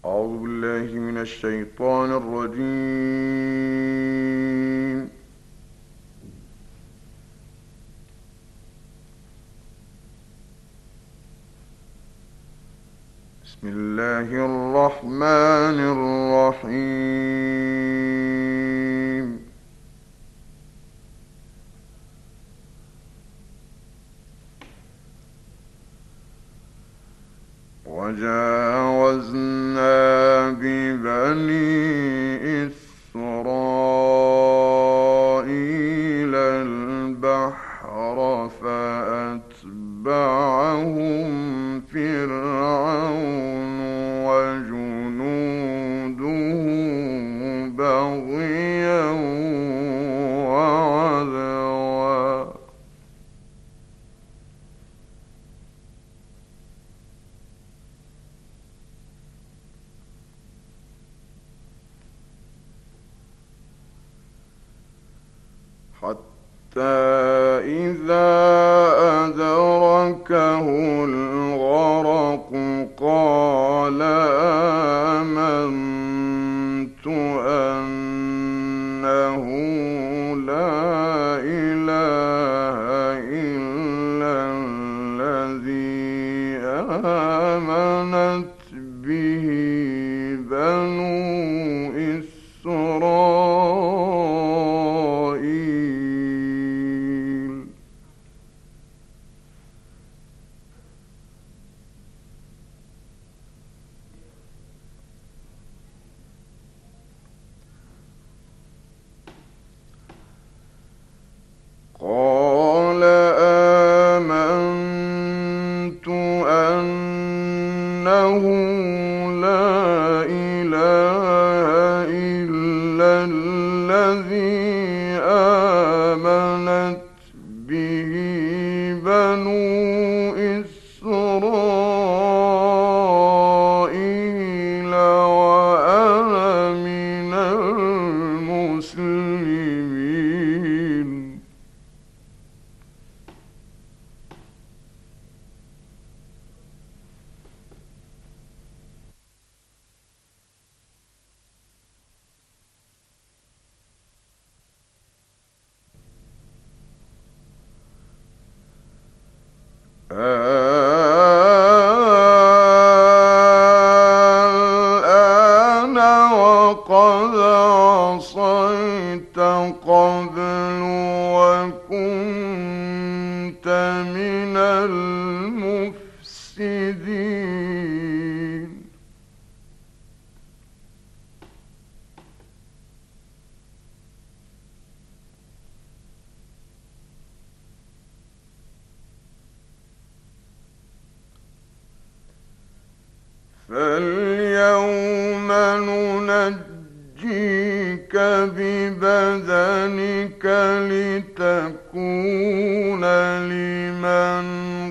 أعوذ بالله من الشيطان الرجيم. بسم الله الرحمن الرحيم. وجاوزنا ببني إسرائيل البحر فأتبعهم فرعون وجنوده بغيا وعدوا حتى إذا أدركه الغرق قال آمنت أنه لا إله إلا الذي آمنت به بنو إسرائيل. قال آمنت أنه لا إله إلا الذي آمنت به بنو إسرائيل وأنا من المسلمين. الآن وقد عصيت قبل وكنت من المفسدين. فاليوم ننجيك ببدنك لتكون لمن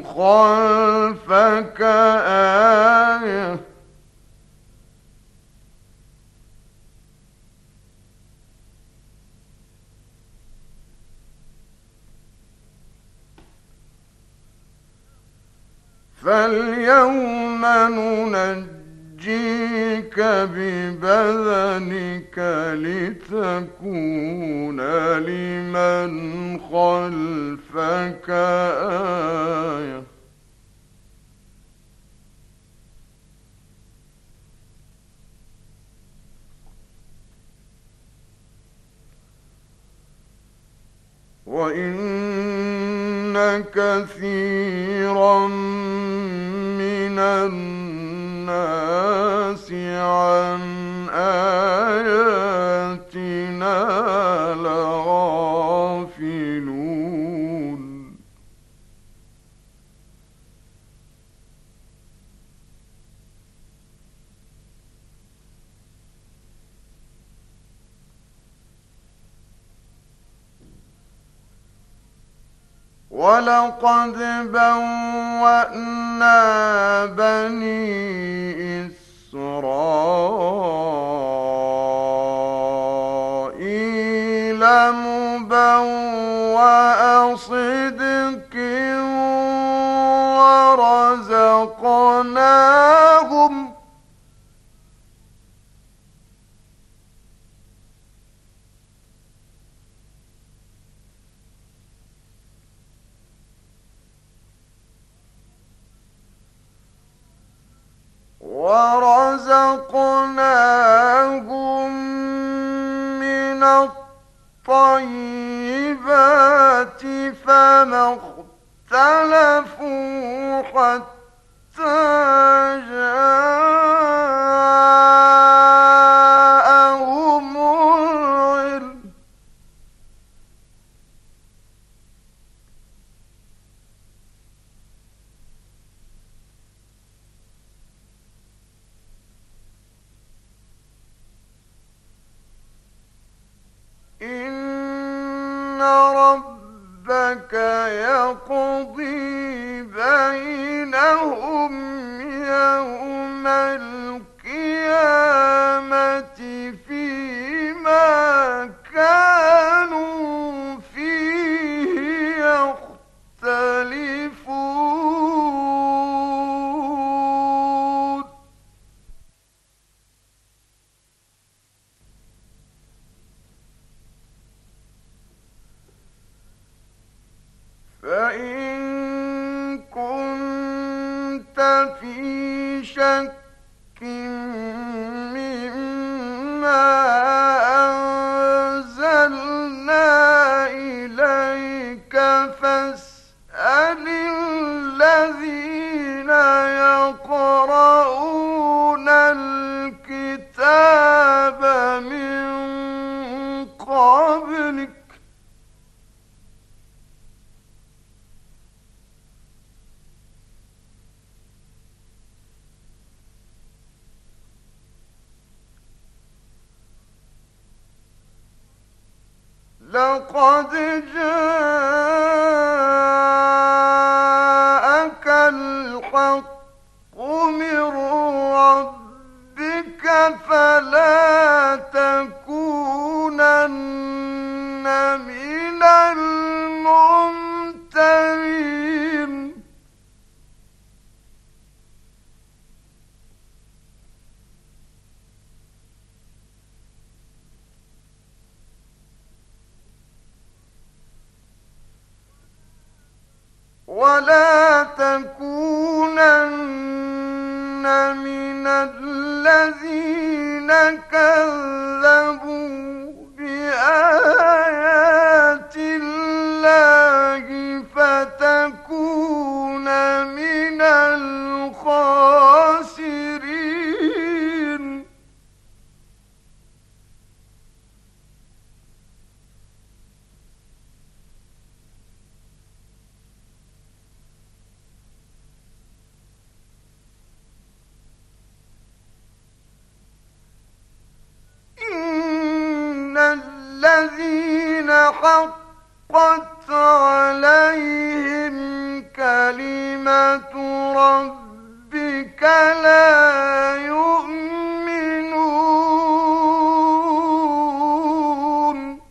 خلفك آية فاليوم ننجيك ببدنك لتكون لمن خلفك آية وإن كثيرا من الناس عن آياتنا لغافلون. ولقد بوأنا بني إسرائيل مبوأ صدق ورزقناهم ورزقناهم من الطيبات فما اختلفوا حتى جاءهم العلم. إن ربك يقضي بينهم يوم القيامة فيما كانوا فيه يختلفون. فإن كنت في شك مما أنزلنا إليك فاسأل الذين يقرؤون الكتاب من قبلك لقد جاءك الحق من ربك فلا تكونن من الممترين. ولا تكونن من الذين كذبوا بآيات الله فتكون من الخاسرين. إن الذين حقت عليهم كلمة ربك لا يؤمنون.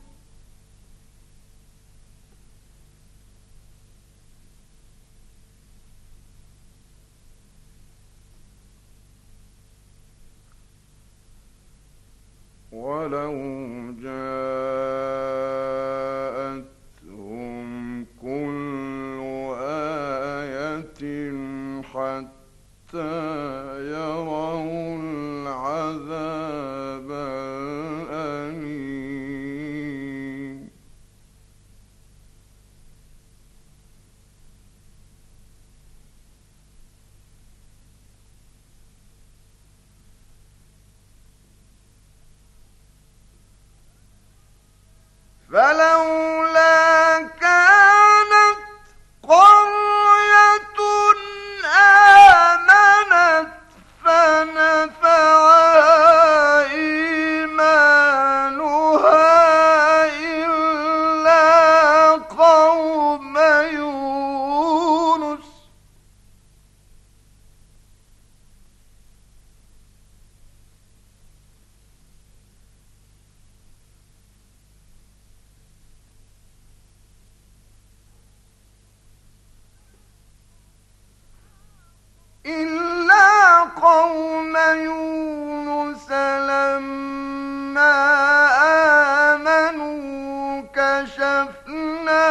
ولو جاءتهم كل آية حتى يروا العذاب الأليم. فلولا كانت قرية آمنت فنفعها إيمانها إلا قوم يونس لما آمنوا كشفنا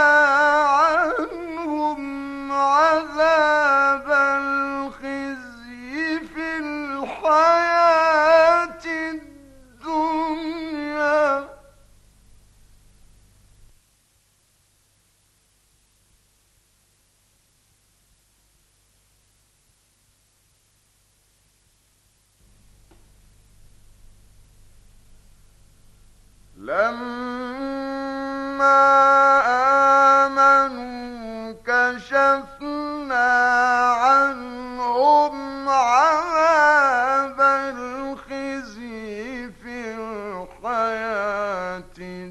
عنهم عذاب الخزي في الحياة الحياة الدنيا لما آمنوا كشفنا عنهم عذاب الخزي في الحياة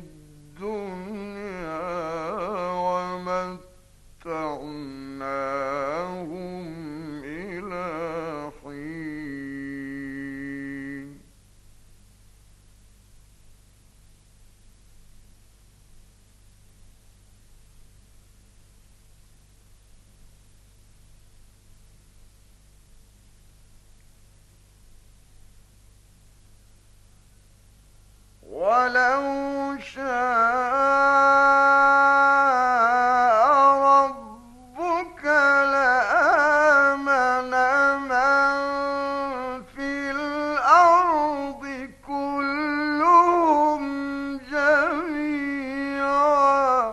الدنيا ومتعناهم إلى حين ولو شاء ربك لآمن من في الأرض كلهم جميعا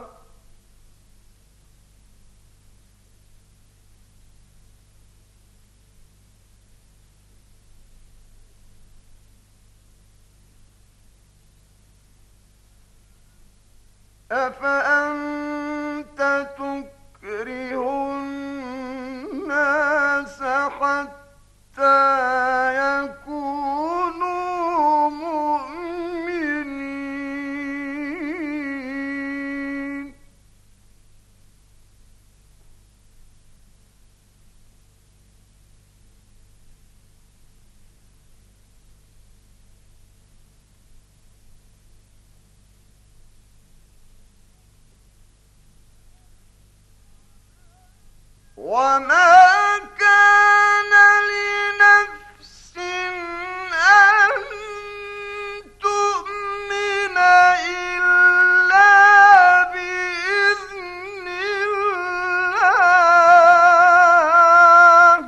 أفأنت تكره الناس حتى يكونوا مؤمنين وما كان لنفس أن تؤمن إلا بإذن الله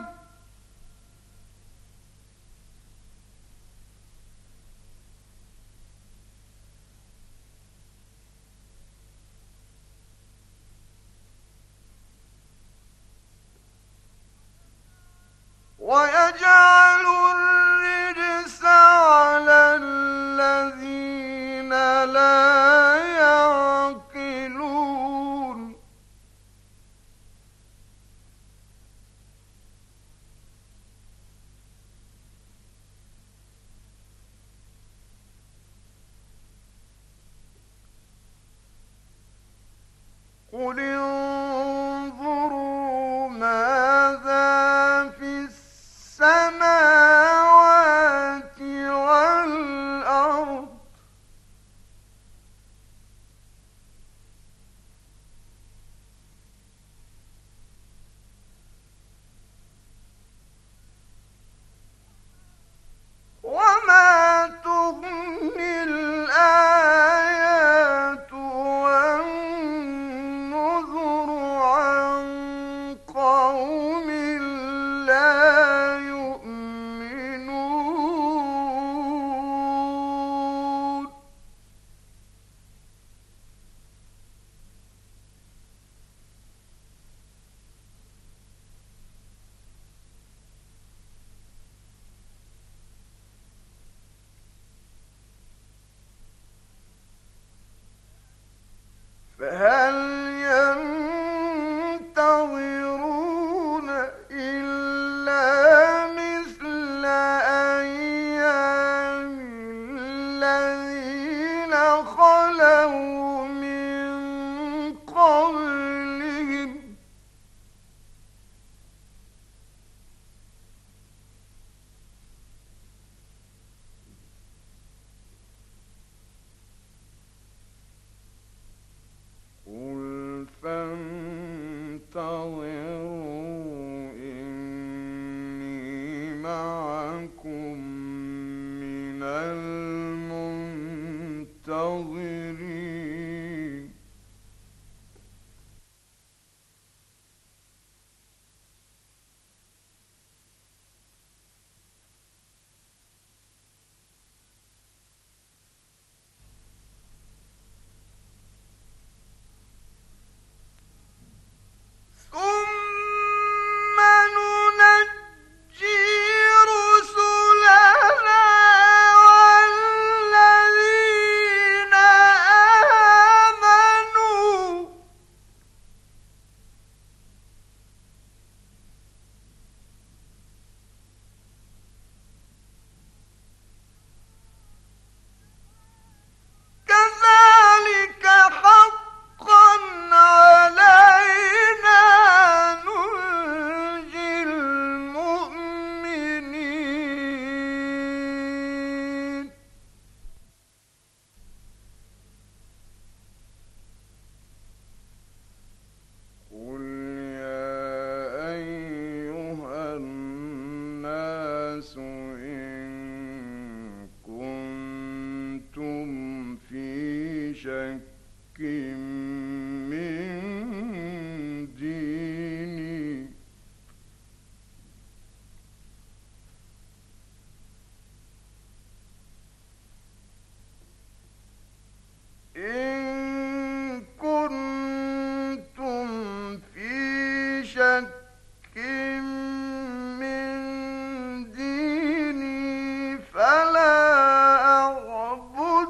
ويجعل الرجس على الذين لا يعقلون قل انظروا ماذا في السماوات والأرض وما تغني الآيات والنذر عن قوم لا يؤمنون فهل ينتظرون إلا مثل أيام الذين خلوا من قبلهم قل فانتظروا إني معكم من المنتظرين شك من ديني إن كنتم في شك من ديني فلا أعبد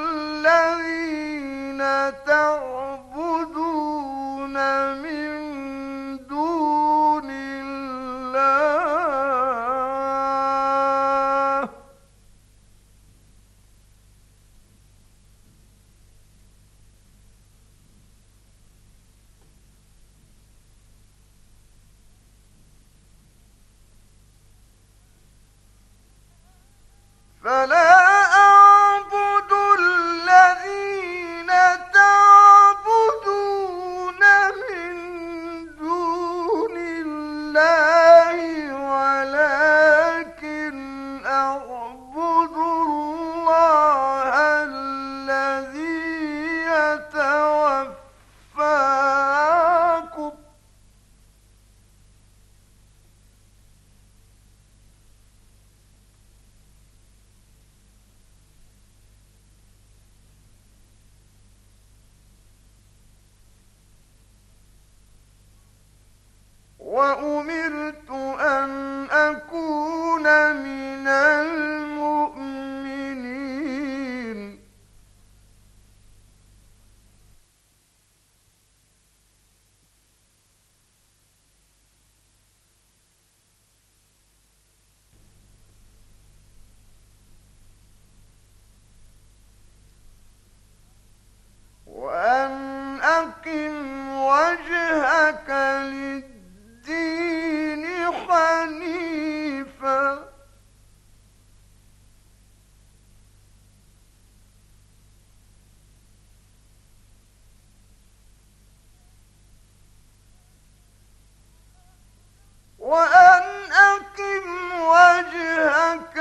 الذين تعبدون من دون الله فلا أعبد الذين تعبدون من دون الله ولكن أعبد الله الذي يتوفاكم وأمرت أن أكون من المؤمنين وأن أقم وجهك للدين حنيفا وأن أقم وجهك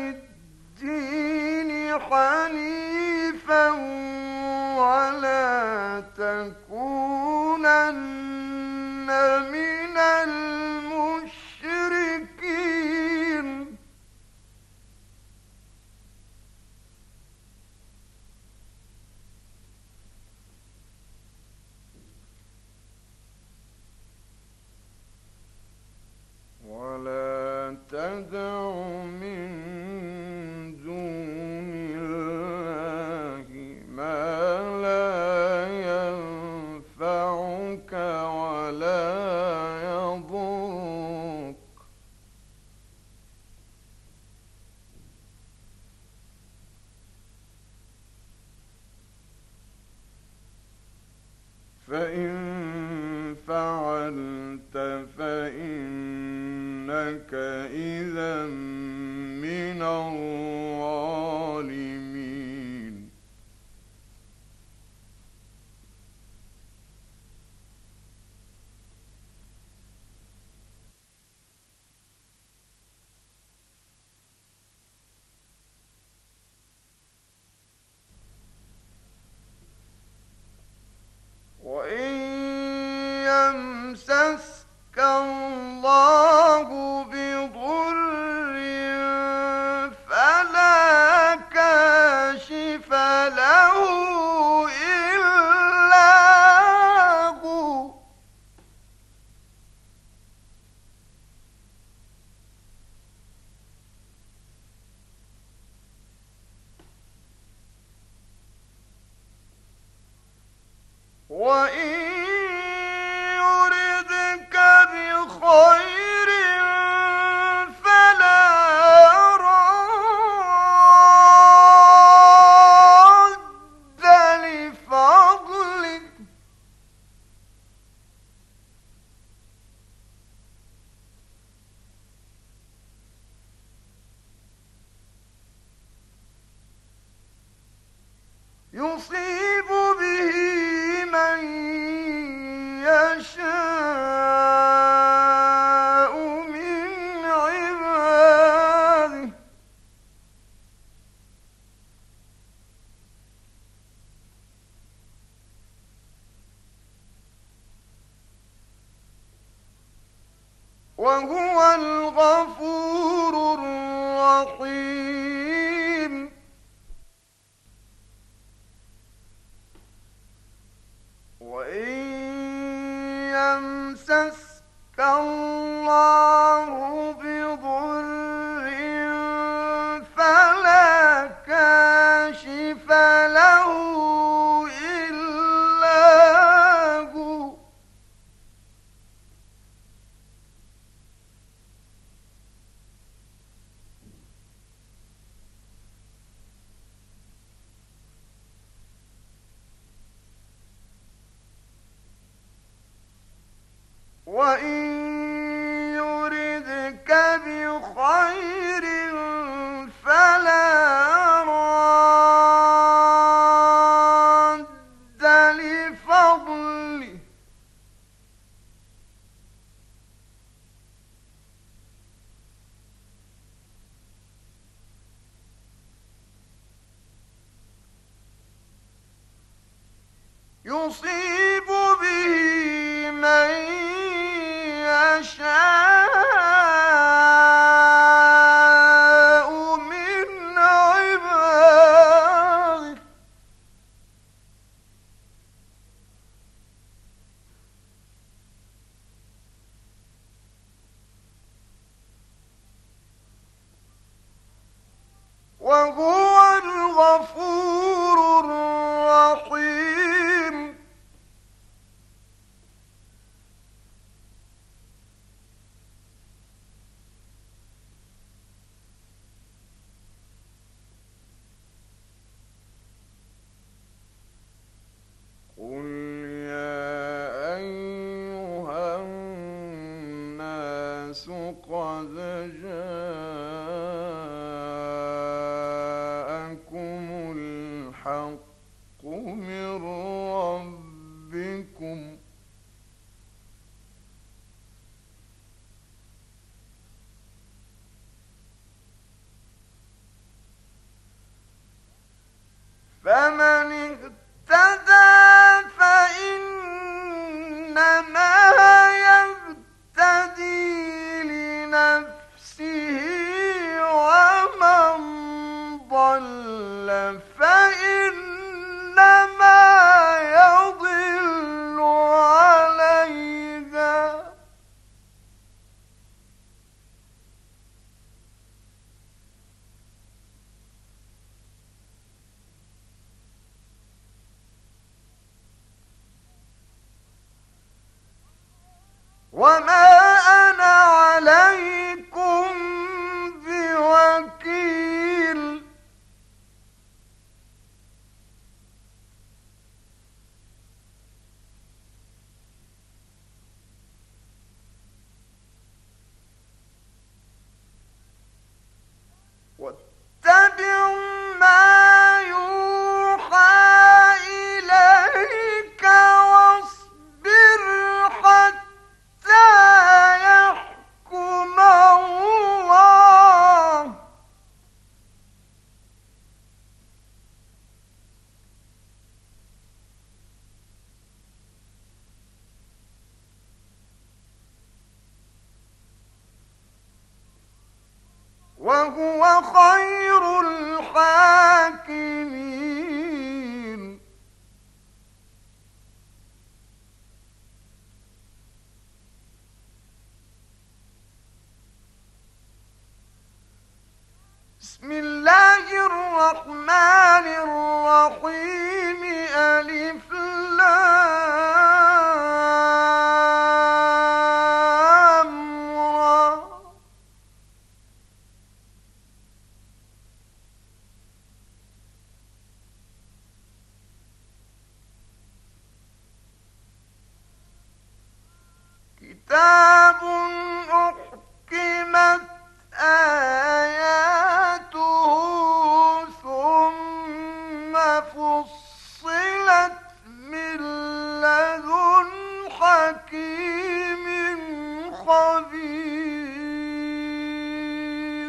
للدين حنيفا ولا تكونن من المشركين ولا تدع من دون الله ما لا ينفعك ولا يضرك فإن فعلت فإنك إذا من الظالمين وإن يمسسك الله بضر فلا كاشف له إلا هو وإن يردك بخير فلا راد لفضله يصيب به من يشاء من عباده وهو الغفور الرحيم. وإن يمسسك الله بضر فلا كاشف له إلا هو، وإن يردك بخير فلا راد لفضله، يصيب به من يشاء من عباده، وهو الغفور الرحيم. قل يا أيها الناس قد جاءكم الحق من ربكم، فمن اهتدى فإنما يهتدي لنفسه، ومن ضل فإنما يضل عليها، وما أنا عليكم بوكيل. واتبع ما يوحى إليك واصبر حتى يحكم الله، وهو خير الحاكمين. بسم الله الرحمن الرحيم. ألف لام را، كتاب أحكمت آياته ثم فصلت من لدن حكيم خبير.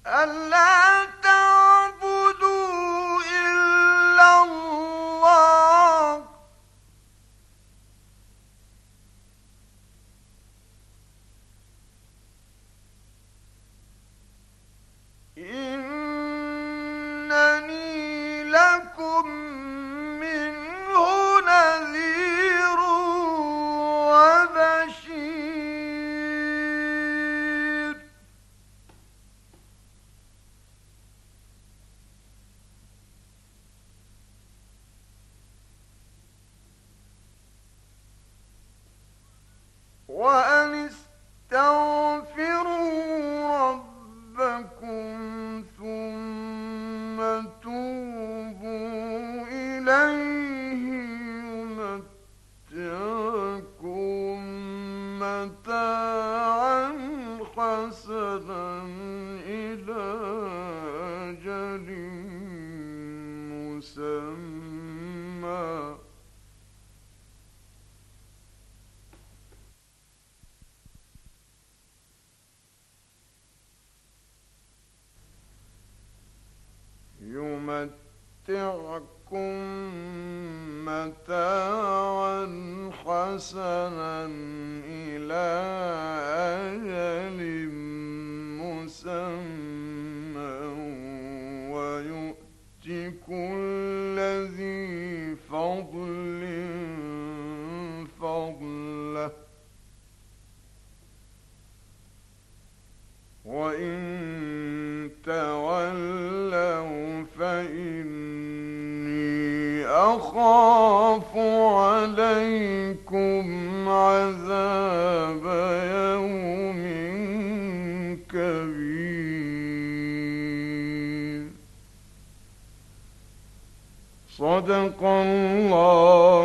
ألا تعبدوا إلا الله إنني لكم منه نذير وبشير وأن استغفروا ربكم ثم توبوا إليه يمتعكم متاعا حسنا إلى أجل مسمى يمتعكم متاعا حسنا إلى أجل مسمى ويؤت كل ذي فضل فضله وإن تولوا فإني أخاف عليكم عذاب يوم كبير. صدق الله